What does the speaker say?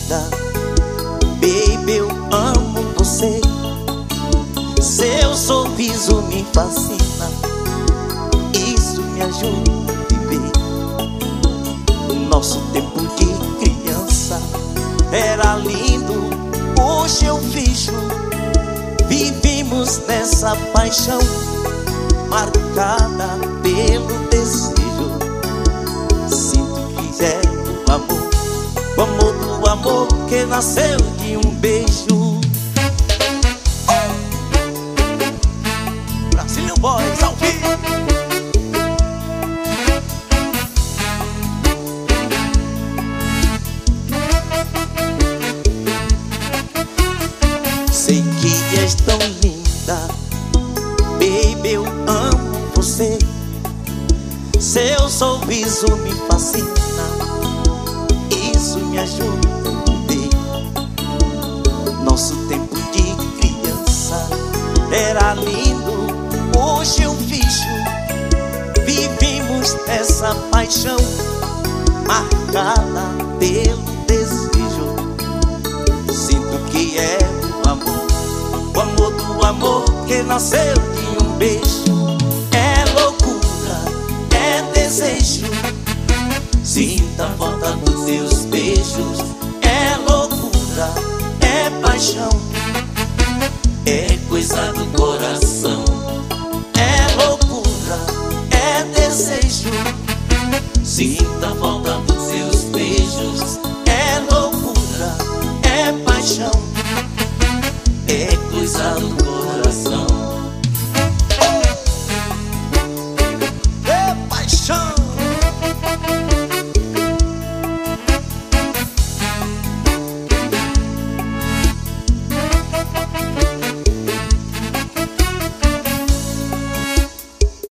linda. Baby, eu amo você. Seu sorriso me fascina. Isso me ajuda a viver. Nosso tempo de criança era lindo, hoje eu vejo. Vivimos nessa paixão marcada pelo desejo. Sinto que é o amor do amor que nasceu de um beijo. Brasil Boys ao vivo. Sei que és tão linda, baby, eu amo você. Seu sorriso me fascina. Isso me ajuda a viver. Nosso tempo de criança era lindo, hoje eu vejo. Vivimos nessa paixão marcada pelo desejo. Sinto que é o amor do amor que nasceu de um beijo. É loucura, é desejo. Sinta a falta dos teus beijos. É loucura, é paixão. É coisa do coração. É loucura, é desejo. Sinta a falta dos teus beijos. É loucura, é paixão. É coisa do coração. É paixão.